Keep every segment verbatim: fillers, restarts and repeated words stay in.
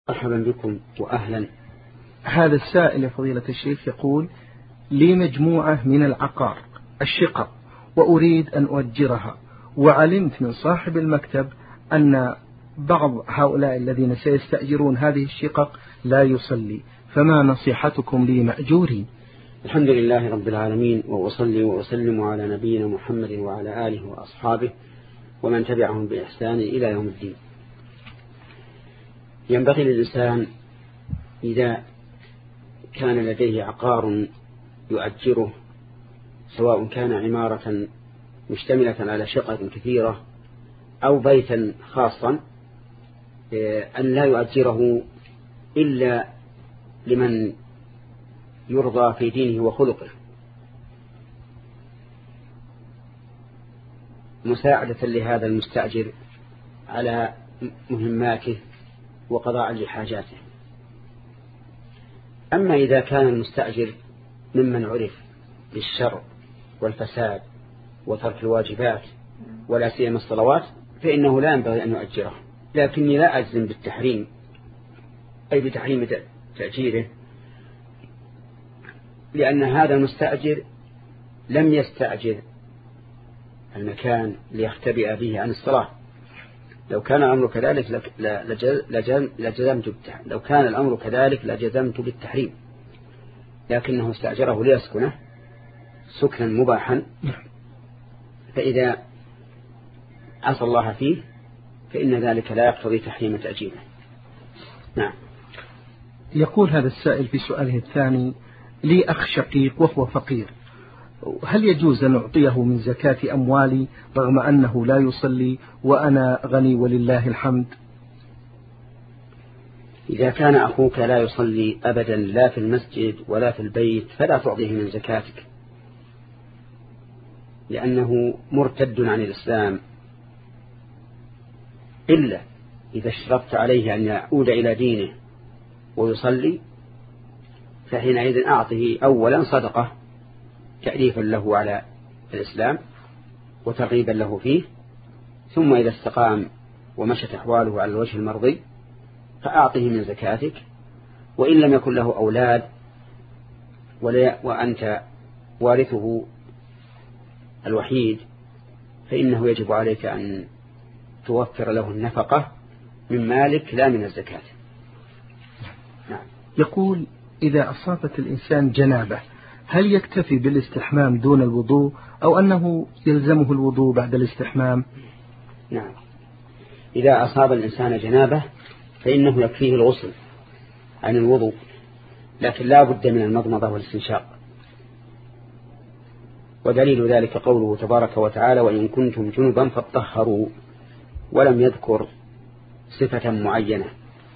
مرحبا بكم وأهلا. هذا السائل فضيلة الشيخ يقول: لي مجموعة من العقار الشقق وأريد أن أؤجرها، وعلمت من صاحب المكتب أن بعض هؤلاء الذين سيستأجرون هذه الشقق لا يصلي، فما نصيحتكم لي مأجورين؟ الحمد لله رب العالمين، وأصلي وأسلم على نبينا محمد وعلى آله وأصحابه ومن تبعهم بإحسان إلى يوم الدين. ينبغي للإنسان إذا كان لديه عقار يؤجره، سواء كان عمارة مشتملة على شقق كثيرة أو بيتا خاصا، أن لا يؤجره إلا لمن يرضى في دينه وخلقه، مساعدة لهذا المستأجر على مهماته وقضاء لحاجاته. أما إذا كان المستأجر ممن عرف بالشر والفساد وترك الواجبات ولا سيما الصلوات، فإنه لا ينبغي أن يؤجره. لكني لا أجزم بالتحريم، أي بتحريم تأجيره، لأن هذا المستأجر لم يستأجر المكان ليختبئ به عن الصلاة. لو كان الأمر كذلك لجزمت لو كان الأمر كذلك لجزمت بالتحريم، لكنه استأجره ليسكنه سكنا مباحا، فإذا عصى الله فيه فإن ذلك لا يقتضي تحريم تأجيله. نعم. يقول هذا السائل في سؤاله الثاني: لي أخ شقيق وهو فقير، هل يجوز أن أعطيه من زكاة أموالي رغم أنه لا يصلي وأنا غني ولله الحمد؟ إذا كان أخوك لا يصلي أبدا لا في المسجد ولا في البيت فلا تعطيه من زكاتك، لأنه مرتد عن الإسلام، إلا إذا اشترطت عليه أن يعود إلى دينه ويصلي، فحينئذ أعطه أولا صدقة تأليفا له على الإسلام وترغيبا له فيه، ثم إذا استقام ومشت أحواله على الوجه المرضي فأعطه من زكاتك. وإن لم يكن له أولاد وأنت وارثه الوحيد فإنه يجب عليك أن توفر له النفقة من مالك لا من الزكاة. نعم. يقول: إذا أصابت الإنسان جنابة هل يكتفي بالاستحمام دون الوضوء أو أنه يلزمه الوضوء بعد الاستحمام؟ نعم، إذا أصاب الإنسان جنابة فإنه يكفيه الغسل عن الوضوء، لكن لا بد من المضمضة والاستنشاق. ودليل ذلك قوله تبارك وتعالى: وإن كنتم جنبا فاطهروا، ولم يذكر صفة معينة.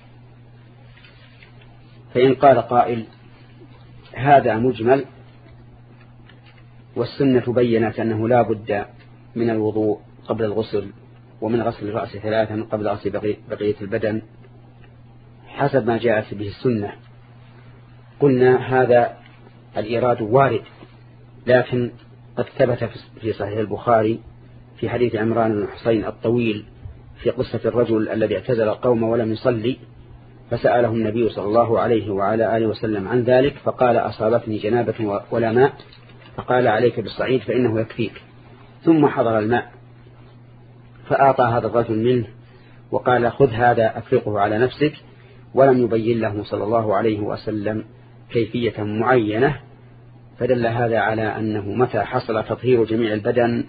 فإن قال قائل: هذا مجمل والسنة بيّنت أنه لا بد من الوضوء قبل الغسل ومن غسل الرأس ثلاثا قبل غسل بقية البدن حسب ما جاءت به السنة، قلنا هذا الإيراد وارد، لكن قد ثبت في صحيح البخاري في حديث عمران بن حسين الطويل في قصة الرجل الذي اعتزل القوم ولم يصلي، فسأله النبي صلى الله عليه وعلى آله وسلم عن ذلك، فقال: أصابتني جنابة ولا ماء، فقال: عليك بالصعيد فإنه يكفيك. ثم حضر الماء فأعطى هذا الرجل منه وقال: خذ هذا أفرقه على نفسك، ولم يبين له صلى الله عليه وسلم كيفية معينة. فدل هذا على أنه متى حصل تطهير جميع البدن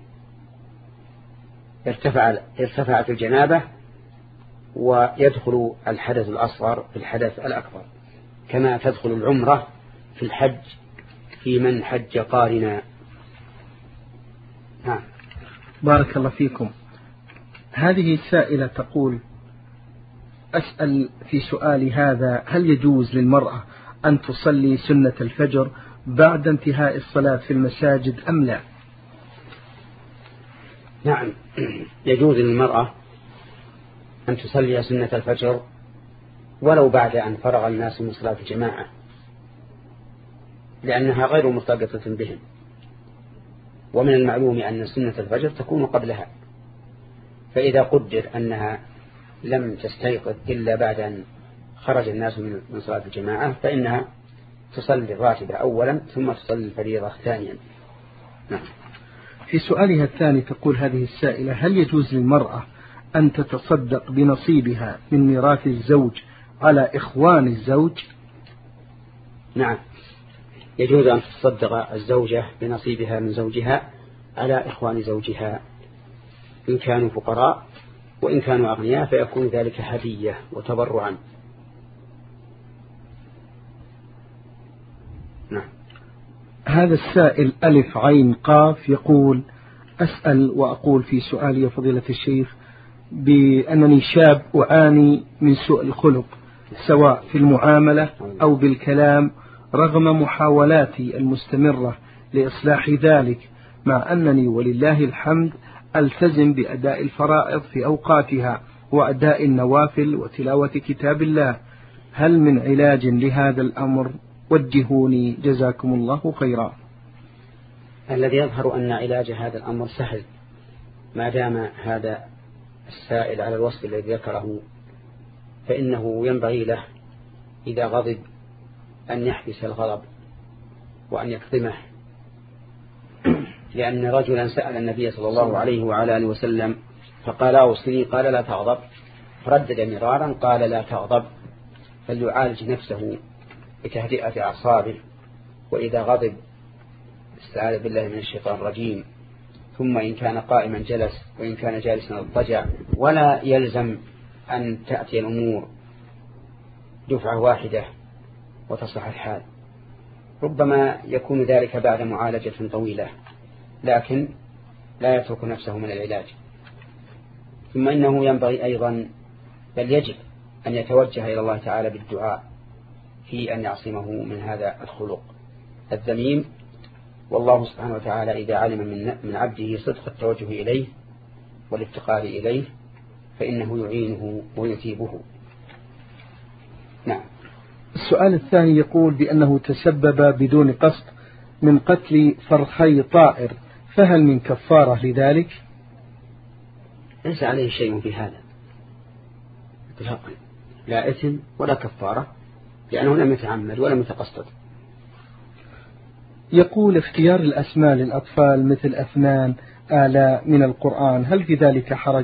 ارتفع ارتفعت الجنابة ويدخل الحدث الأصغر في الحدث الأكبر، كما تدخل العمرة في الحج في من حج قارنا. نعم. بارك الله فيكم. هذه السائلة تقول: أسأل في سؤالي هذا: هل يجوز للمرأة أن تصلي سنة الفجر بعد انتهاء الصلاة في المساجد أم لا؟ نعم، يجوز للمرأة أن تصلي سنة الفجر ولو بعد أن فرغ الناس من صلاة الجماعة، لأنها غير مرتبطة بهم، ومن المعلوم أن سنة الفجر تكون قبلها. فإذا قدر أنها لم تستيقظ إلا بعد أن خرج الناس من صلاة الجماعة فإنها تصلي الراتبة أولا ثم تصلي الفريضة ثانيا. نعم. في سؤالها الثاني تقول هذه السائلة: هل يجوز للمرأة أن تتصدق بنصيبها من ميراث الزوج على إخوان الزوج؟ نعم، يجوز أن تتصدق الزوجة بنصيبها من زوجها على إخوان زوجها إن كانوا فقراء، وإن كانوا أغنياء فيكون ذلك هدية وتبرعا. نعم. هذا السائل ألف عين قاف يقول: أسأل وأقول في سؤالي يا فضيلة الشيخ بأنني شاب أعاني من سوء الخلق سواء في المعاملة أو بالكلام، رغم محاولاتي المستمرة لإصلاح ذلك، مع أنني ولله الحمد ألتزم بأداء الفرائض في أوقاتها وأداء النوافل وتلاوة كتاب الله. هل من علاج لهذا الأمر؟ وجهوني جزاكم الله خيرا. الذي يظهر أن علاج هذا الأمر سهل ما دام هذا السائل على الوصف الذي ذكره، فإنه ينبغي له إذا غضب أن يحبس الغضب وأن يكظمه، لأن رجلا سأل النبي صلى الله عليه وعلى آله وسلم فقال أوصني، قال لا تغضب، فردد مرارا قال لا تغضب، فليعالج نفسه بتهدئة أعصابه، وإذا غضب استعاذ بالله من الشيطان الرجيم، ثم إن كان قائما جلس وإن كان جالسا اضطجع، ولا يلزم أن تأتي الأمور دفعة واحدة وتصلح الحال، ربما يكون ذلك بعد معالجة طويلة، لكن لا يترك نفسه من العلاج. ثم إنه ينبغي أيضا بل يجب أن يتوجه إلى الله تعالى بالدعاء في أن يعصمه من هذا الخلق الذميم، والله سبحانه وتعالى إذا علم من عبده صدق التوجه إليه والافتقار إليه فإنه يعينه ويثيبه. نعم. السؤال الثاني يقول بأنه تسبب بدون قصد من قتل فرخي طائر، فهل من كفارة لذلك؟ ليس عليه شيء في هذا اتفاقا، لا إثم ولا كفارة، لأنه لم يتعمد ولم يتقصد. يقول اختيار الأسماء للأطفال مثل أفنان، آلاء من القرآن، هل في ذلك حرج؟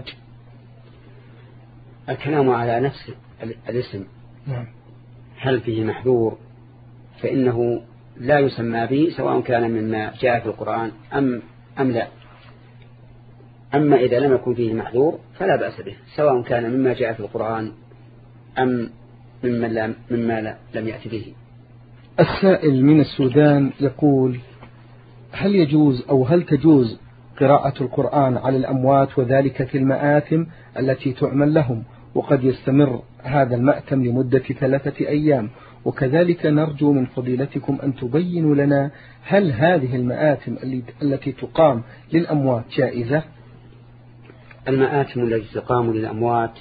الكلام على نفس الاسم هل فيه محذور فإنه لا يسمى به سواء كان مما جاء في القرآن أم, أم لا. أما إذا لم يكن فيه محذور فلا بأس به سواء كان مما جاء في القرآن أم مما, لم, مما لم يأتي به. السائل من السودان يقول: هل يجوز أو هل تجوز قراءة القرآن على الأموات وذلك في المآتم التي تعمل لهم، وقد يستمر هذا المأتم لمدة ثلاثة أيام، وكذلك نرجو من فضيلتكم أن تبينوا لنا هل هذه المآتم التي تقام للأموات جائزة؟ المآتم التي تقام للأموات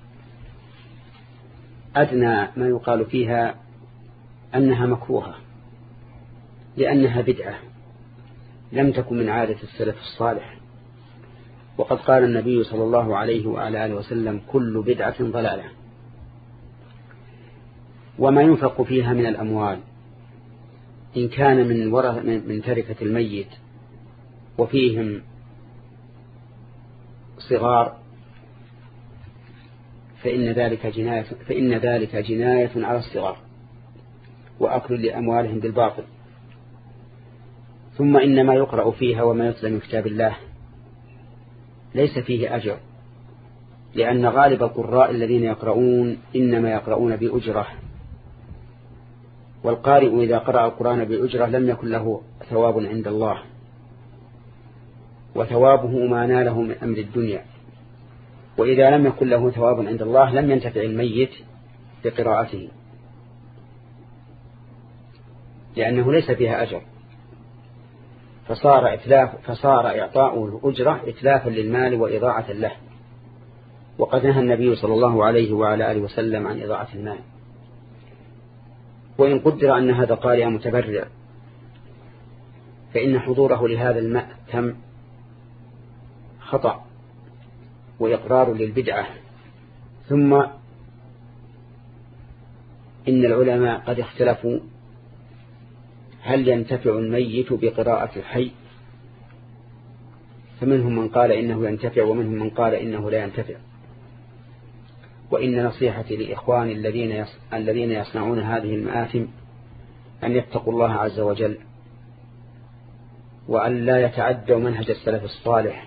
أدنى ما يقال فيها أنها مكروهة، لأنها بدعة لم تكن من عادة السلف الصالح، وقد قال النبي صلى الله عليه وعلى آله وسلم: كل بدعة ضلالة. وما ينفق فيها من الأموال إن كان من ورث من تركة الميت وفيهم صغار فإن ذلك جناية فإن ذلك جناية على الصغار وأكل لأموالهم بالباطل. ثم إن ما يقرأ فيها وما يتلى من كتاب الله ليس فيه أجر، لأن غالب القراء الذين يقرؤون إنما يقرؤون بأجرة، والقارئ إذا قرأ القرآن بأجرة لم يكن له ثواب عند الله، وثوابه ما ناله من أمر الدنيا، وإذا لم يكن له ثواب عند الله لم ينتفع الميت بقراءته، لأنه ليس فيها أجر، فصار إتلاف فصار إعطاء الأجرة إتلافا للمال وإضاعة له، وقد نهى النبي صلى الله عليه وعلى آله وسلم عن إضاعة المال. وإن قدر أن هذا قارئ متبرع فإن حضوره لهذا المأتم خطأ وإقرار للبدعة، ثم إن العلماء قد اختلفوا هل ينتفع الميت بقراءة الحي، فمنهم من قال إنه ينتفع ومنهم من قال إنه لا ينتفع. وإن نصيحتي لإخواني الذين الذين يصنعون هذه المآثم أن يتقوا الله عز وجل، وأن لا يتعدوا منهج السلف الصالح،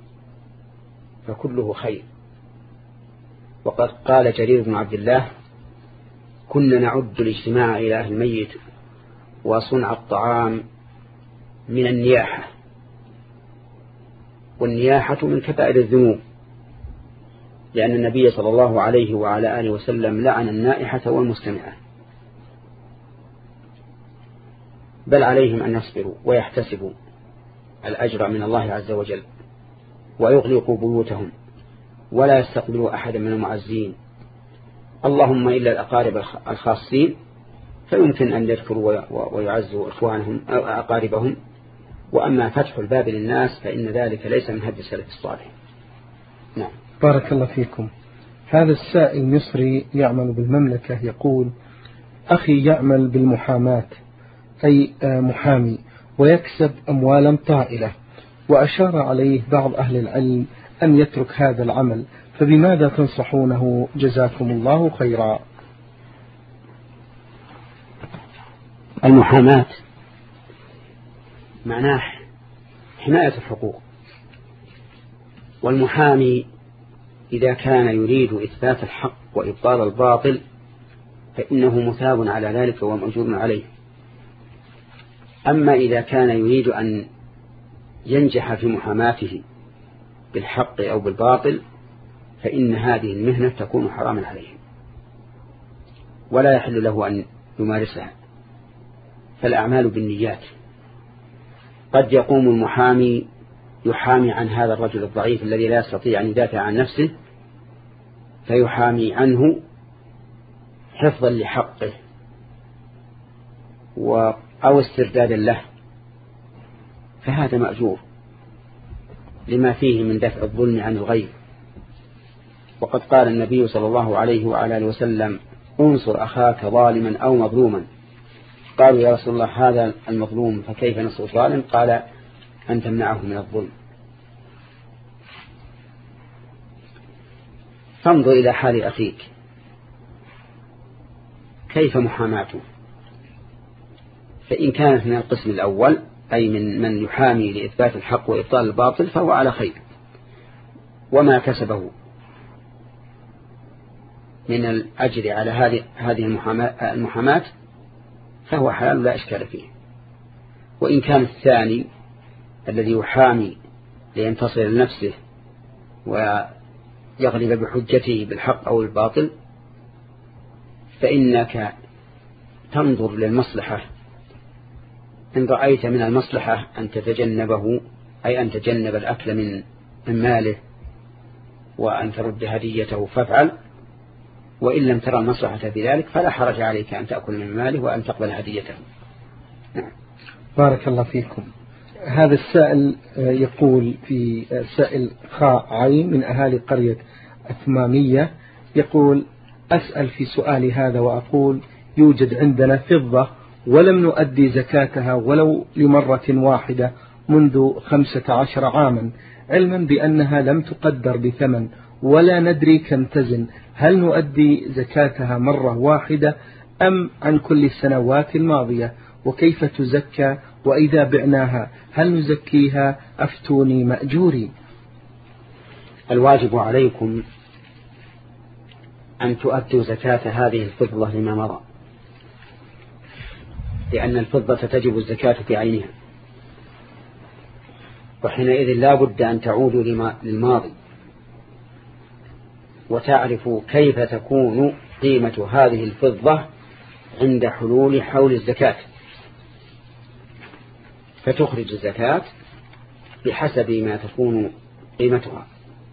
فكله خير. وقد قال جرير بن عبد الله: كنا نعد الاجتماع إلى أهل الميت وصنع الطعام من النياحة، والنياحة من كبائر الذنوب، لأن النبي صلى الله عليه وعلى آله وسلم لعن النائحة والمستمعة. بل عليهم أن يصبروا ويحتسبوا الأجر من الله عز وجل، ويغلقوا بيوتهم ولا يستقبلوا أحدا من المعزين، اللهم إلا الأقارب الخاصين، فيمكن أن يذكروا ويعزوا إخوانهم أو أقاربهم. وأما فتح الباب للناس فإن ذلك ليس من هدي السلف الصالح. نعم. بارك الله فيكم. هذا السائل مصري يعمل بالمملكة يقول: أخي يعمل بالمحاماة، أي محامي، ويكسب أموالا طائلة، وأشار عليه بعض أهل العلم أن يترك هذا العمل، فبماذا تنصحونه جزاكم الله خيرا؟ المحاماة معناه حماية الحقوق، والمحامي إذا كان يريد إثبات الحق وإبطال الباطل فإنه مثاب على ذلك ومأجور عليه. أما إذا كان يريد أن ينجح في محاماته بالحق أو بالباطل فإن هذه المهنة تكون حراما عليه ولا يحل له أن يمارسها، فالأعمال بالنيات. قد يقوم المحامي يحامي عن هذا الرجل الضعيف الذي لا يستطيع أن يدافع عن نفسه، فيحامي عنه حفظا لحقه أو استردادا له، فهذا مأجور لما فيه من دفع الظلم عن الغير. وقد قال النبي صلى الله عليه وعلى آله وسلم: انصر أخاك ظالما أو مظلوما. قالوا: يا رسول الله هذا المظلوم فكيف نصر الظالم؟ قال: أن تمنعه من الظلم. فانظر إلى حال أخيك كيف محاماته، فإن كانت من القسم الأول أي من من يحامي لإثبات الحق وإبطال الباطل فهو على خير، وما كسبه من الأجر على هذه هذه المحاماة فهو حلال لا إشكال فيه. وإن كان الثاني الذي يحامي لينتصر لنفسه ويغلب بحجته بالحق أو الباطل فإنك تنظر للمصلحة، إن رأيت من المصلحة أن تتجنبه أي أن تجنب الأكل من من ماله وأن ترد هديته فافعل، وإن لم ترى المصلحة في ذلك فلا حرج عليك أن تأكل من ماله وأن تقبل هديته. نعم. بارك الله فيكم. هذا السائل يقول في سائل خاء عين من أهالي قرية أثمامية يقول: أسأل في سؤالي هذا وأقول: يوجد عندنا فضة ولم نؤدي زكاتها ولو لمرة واحدة منذ خمسة عشر عاما، علما بأنها لم تقدر بثمن ولا ندري كم تزن، هل نؤدي زكاتها مرة واحدة أم عن كل السنوات الماضية؟ وكيف تزكى؟ وإذا بعناها هل نزكيها؟ أفتوني مأجوري. الواجب عليكم أن تؤدوا زكاة هذه الفضة لما مضى، لأن الفضة تجب الزكاة في عينها، وحينئذ لا بد أن تعودوا للماضي وتعرفوا كيف تكون قيمة هذه الفضة عند حلول حول الزكاة، فتخرج الزكاة بحسب ما تكون قيمتها.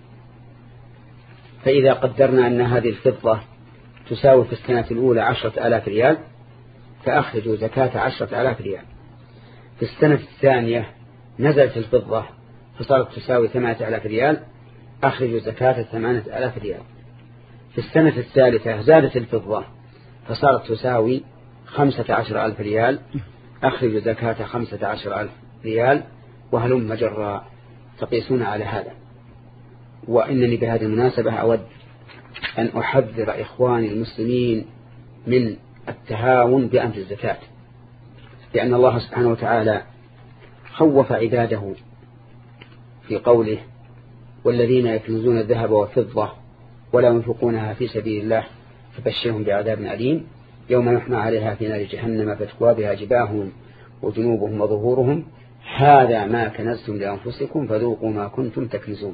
فإذا قدرنا أن هذه الفضة تساوي في السنة الأولى عشرة آلاف ريال فأخرجوا زكاة عشرة آلاف ريال. في السنة الثانية نزلت الفضة فصارت تساوي ثمانية آلاف ريال، أخرجوا زكاة ثمانية آلاف ريال. في السنة الثالثة زادت الفضة فصارت تساوي خمسة عشر ألف ريال، أخرج زكاة خمسة عشر ألف ريال وهلم مجرى. تقيسون على هذا. وإنني بهذه المناسبة أود أن أحذر إخواني المسلمين من التهاون بأمر الزكاة، لأن الله سبحانه وتعالى خوف عباده في قوله: والذين يكنزون الذهب والفضة ولا ينفقونها في سبيل الله فبشرهم بعذاب أليم يوم يحمى عليها في نار جهنم فتكوى بها جباههم وجنوبهم وظهورهم هذا ما كنزتم لأنفسكم فذوقوا ما كنتم تكنزون.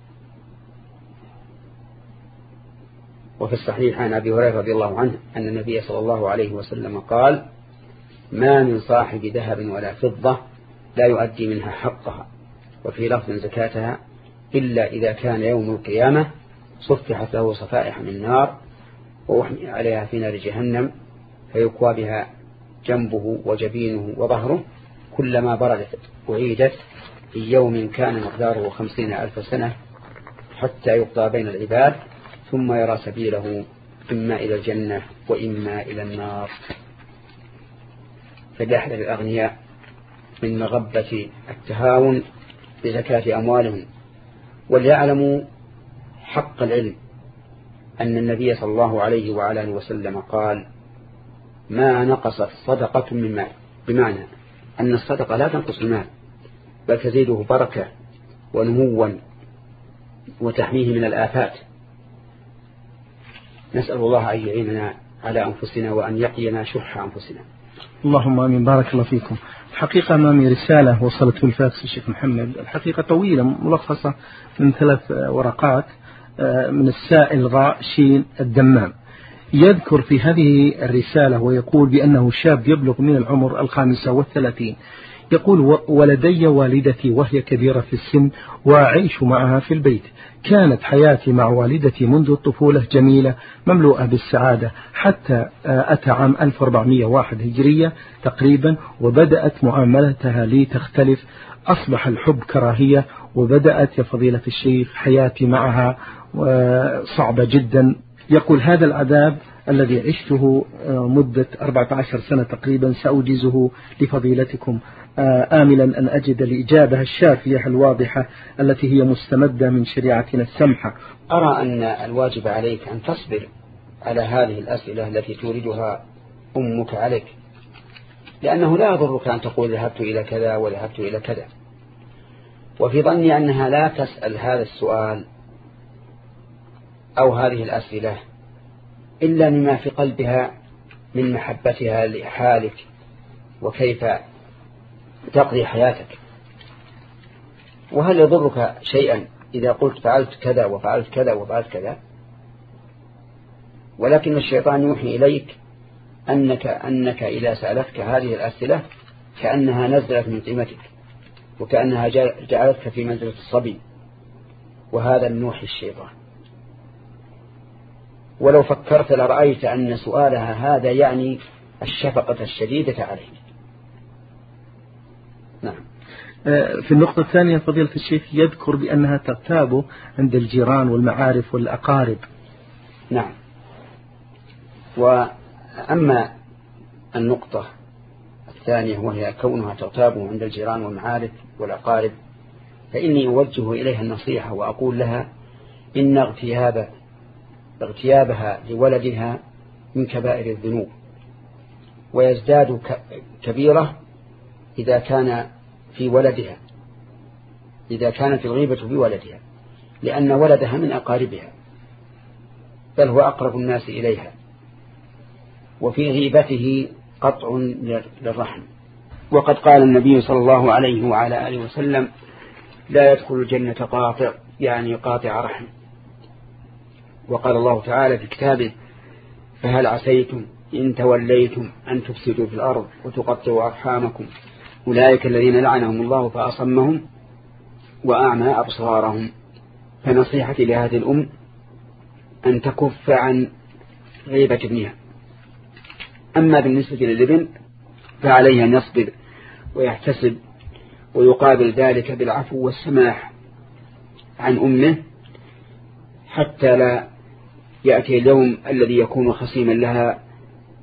وفي الصحيح عن أبي هريرة رضي الله عنه أن النبي صلى الله عليه وسلم قال: ما من صاحب ذهب ولا فضة لا يؤدي منها حقها وفي لفظ زكاتها إلا إذا كان يوم القيامة صفحت له صفائح من نار ووحمي عليها في نار جهنم فيكوى بها جنبه وجبينه وظهره كلما بردت أعيدت في يوم كان مقداره خمسين ألف سنة حتى يقضى بين العباد ثم يرى سبيله إما إلى الجنة وإما إلى النار. فليحذر الأغنياء من مغبة التهاون بزكاة أموالهم، وليعلموا حق العلم أن النبي صلى الله عليه وعلى آله وسلم قال: ما نقصت صدقة من مال، بمعنى أن الصدقة لا تنقص المال بل تزيده بركة ونموا وتحميه من الآفات. نسأل الله أن يعيننا على أنفسنا وأن يقينا شح أنفسنا. اللهم آمين. بارك الله فيكم. الحقيقة أمامي رسالة وصلت من فاكس الشيخ محمد، الحقيقة طويلة ملخصة من ثلاث ورقات، من السائل غاء شين الدمام. يذكر في هذه الرسالة ويقول بأنه شاب يبلغ من العمر الخامسة والثلاثين، يقول: ولدي والدتي وهي كبيرة في السن وأعيش معها في البيت. كانت حياتي مع والدتي منذ الطفولة جميلة مملوءة بالسعادة حتى أتى عام ألف وأربعمائة وواحد هجرية تقريبا وبدأت معاملتها لي تختلف، أصبح الحب كراهية، وبدأت يا فضيلة الشيخ حياتي معها صعبة جدا. يقول: هذا العذاب الذي عشته مدة أربعة عشر سنة تقريبا سأوجزه لفضيلتكم آملا أن أجد الإجابة الشافية الواضحة التي هي مستمدة من شريعتنا السمحة. أرى أن الواجب عليك أن تصبر على هذه الأسئلة التي توردها أمك عليك، لأنه لا يضرك أن تقول ذهبت إلى كذا وذهبت إلى كذا، وفي ظني أنها لا تسأل هذا السؤال أو هذه الأسئلة إلا مما في قلبها من محبتها لحالك وكيف تقضي حياتك. وهل يضرك شيئا إذا قلت فعلت كذا وفعلت كذا وفعلت كذا؟ ولكن الشيطان يوحي إليك أنك, أنك إذا سألتك هذه الأسئلة كأنها نزلت من قيمتك وكأنها جعلتك في منزلة الصبي، وهذا من نوحي الشيطان. ولو فكرت لرأيت أن سؤالها هذا يعني الشفقة الشديدة عليك. نعم. في النقطة الثانية فضيلة الشيخ يذكر بأنها تغتاب عند الجيران والمعارف والأقارب. نعم. وأما النقطة الثانية وهي كونها تغتاب عند الجيران والمعارف والأقارب، فإني أوجه إليها النصيحة وأقول لها إن اغتياب اغتيابها لولدها من كبائر الذنوب، ويزداد كبيرة إذا كان في ولدها إذا كانت الغيبة بولدها، لأن ولدها من أقاربها بل هو أقرب الناس إليها، وفي غيبته قطع للرحم. وقد قال النبي صلى الله عليه وعلى آله وسلم: لا يدخل الجنة قاطع، يعني قاطع رحم. وقال الله تعالى في كتابه: فهل عسيتم إن توليتم أن تفسدوا في الأرض وتقطعوا أرحامكم أولئك الذين لعنهم الله فأصمهم وأعمى أبصارهم. فنصيحتي لهذه الأم أن تكف عن غيبة ابنها. أما بالنسبة للابن فعليه أن يصبر ويحتسب ويقابل ذلك بالعفو والسماح عن أمه حتى لا يأتي اليوم الذي يكون خصيما لها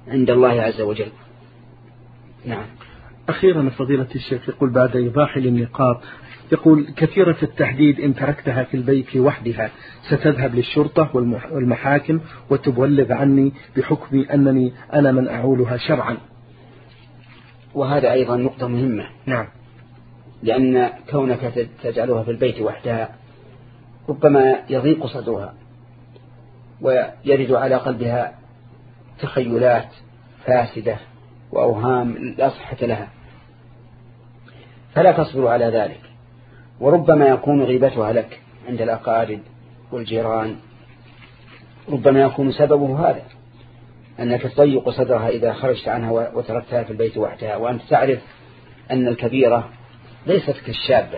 عند الله عز وجل. نعم. أخيرا فضيلة الشيخ يقول بعد إيضاح للنقاط، يقول كثيرة التحديد إن تركتها في البيت وحدها ستذهب للشرطة والمحاكم وتبلغ عني بحكم أنني أنا من أعولها شرعا. وهذا أيضا نقطة مهمة. نعم. لأن كونك تجعلها في البيت وحدها ربما يضيق صدرها ويرد على قلبها تخيلات فاسدة وأوهام لا صحة لها، فلا تصبر على ذلك. وربما يكون غيبتها لك عند الأقارب والجيران، ربما يكون سببه هذا، أنك تضيق صدرها إذا خرجت عنها وتركتها في البيت وحدها، وأنت تعرف أن الكبيرة ليست كالشابة.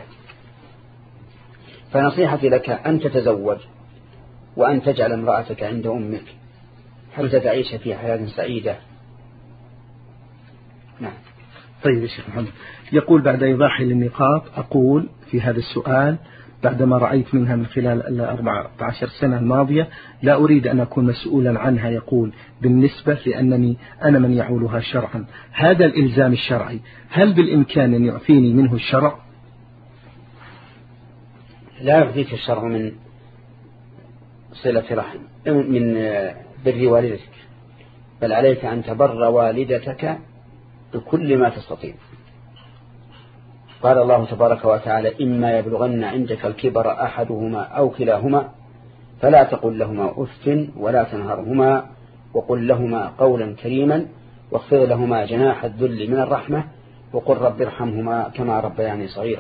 فنصيحتي لك أن تتزوج وأن تجعل امرأتك عند أمك حتى تعيش في حياة سعيدة. نعم. طيب يا شيخ محمد، يقول بعد إيضاح للنقاط أقول في هذا السؤال بعدما رأيت منها من خلال الأربعة عشر سنة الماضية لا أريد أن أكون مسؤولا عنها. يقول بالنسبة لأنني أنا من يعولها شرعا، هذا الإلزام الشرعي هل بالإمكان أن يعفيني منه الشرع؟ لا يعفيك الشرع من صلة رحم من بر والدتك، بل عليك أن تبر والدتك بكل ما تستطيع. قال الله تبارك وتعالى إما يبلغن عندك الكبر أحدهما أو كلاهما فلا تقل لهما أف ولا تنهرهما وقل لهما قولا كريما واخفض لهما جناح الذل من الرحمة وقل رب ارحمهما كما ربياني صغيرا.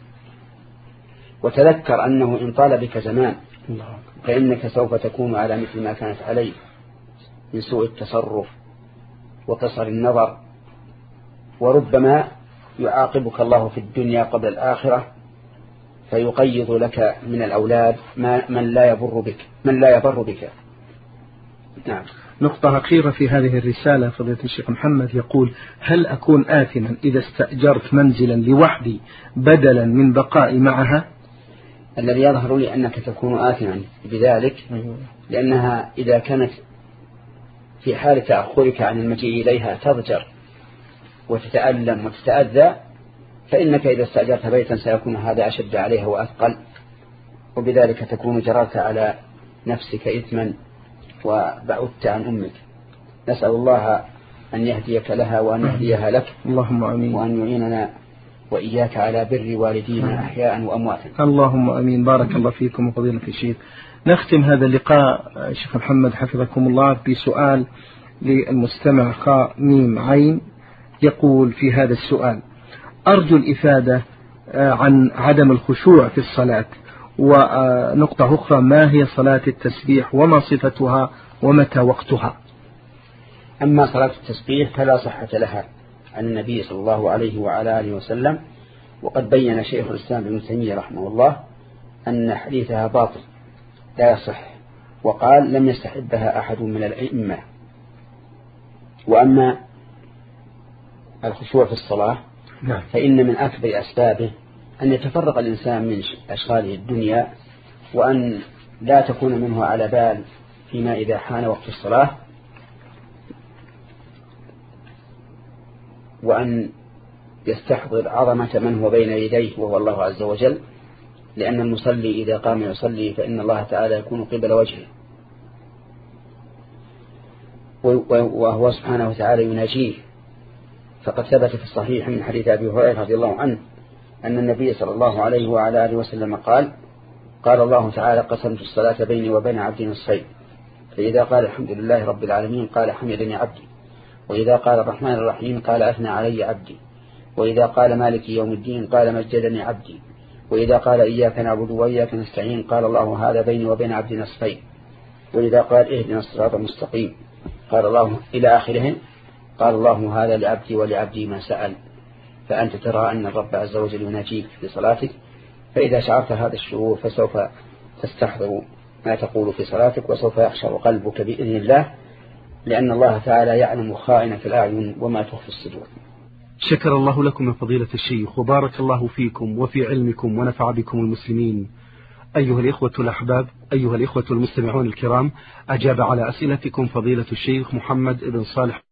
وتذكر أنه إن طال بك زمان فإنك سوف تكون على مثل ما كانت عليه من سوء التصرف وقصر النظر، وربما يعاقبك الله في الدنيا قبل الآخرة فيقيض لك من الأولاد من لا يبر بك من لا يبر بك. نعم. نقطة أخيرة في هذه الرسالة فضيلة الشيخ محمد، يقول هل أكون آثما إذا استأجرت منزلا لوحدي بدلا من بقائي معها؟ الذي يظهر لي أنك تكون آثما بذلك، لأنها إذا كانت في حال تأخرك عن المجيء إليها تضجر وتتألم وتتأذى، فإنك إذا استأجرت بيتا سيكون هذا أشد عليها وأثقل، وبذلك تكون جررت على نفسك إثما وبعدت عن أمك. نسأل الله أن يهديك لها وأن يهديها لك. اللهم آمين. وأن يعيننا وإياك على بر والدينا أحياء وأمواتا. اللهم آمين. بارك الله فيكم وفضيلة الشيخ. نختم هذا اللقاء شيخ محمد حفظكم الله بسؤال للمستمع خاء ميم عين، يقول في هذا السؤال أرجو الإفادة عن عدم الخشوع في الصلاة، ونقطة أخرى ما هي صلاة التسبيح وما صفتها ومتى وقتها؟ أما صلاة التسبيح فلا صحة لها عن النبي صلى الله عليه وعلى آله وسلم، وقد بين شيخ الإسلام ابن تيمية رحمه الله أن حديثها باطل لا يصح، وقال لم يستحبها أحد من الأئمة. وأما الخشوع في الصلاة فإن من أكبر أسبابه أن يتفرق الإنسان من أشغاله الدنيا، وأن لا تكون منه على بال فيما إذا حان وقت الصلاة، وأن يستحضر عظمة من هو بين يديه وهو الله عز وجل، لأن المصلي إذا قام يصلي فإن الله تعالى يكون قبل وجهه، وهو سبحانه وتعالى يناجيه. فقد ثبت في الصحيح من حديث أبي هريرة رضي الله عنه أن النبي صلى الله عليه وعلى آله وسلم قال قال الله تعالى قسمت الصلاة بيني وبين عبدي نصفين، فإذا قال الحمد لله رب العالمين قال حمدني عبدي، وإذا قال الرحمن الرحيم قال أثنى علي عبدي، وإذا قال مالك يوم الدين قال مجدني عبدي، وإذا قال إياك نعبد وإياك نستعين قال الله هذا بيني وبين عبدي نصفين، وإذا قال اهدنا الصراط المستقيم قال الله إلى آخرهم قال الله هذا لعبدي ولعبدي ما سأل. فأنت ترى أن الرب عز وجل يناجيك في صلاتك، فإذا شعرت هذا الشعور فسوف تستحضر ما تقول في صلاتك، وسوف يخشع قلبك بإذن الله، لأن الله تعالى يعلم خائنة الأعين وما تخفي الصدور. شكر الله لكم يا فضيلة الشيخ، وبارك الله فيكم وفي علمكم ونفع بكم المسلمين. أيها الإخوة الأحباب، أيها الإخوة المستمعون الكرام، أجاب على أسئلتكم فضيلة الشيخ محمد بن صالح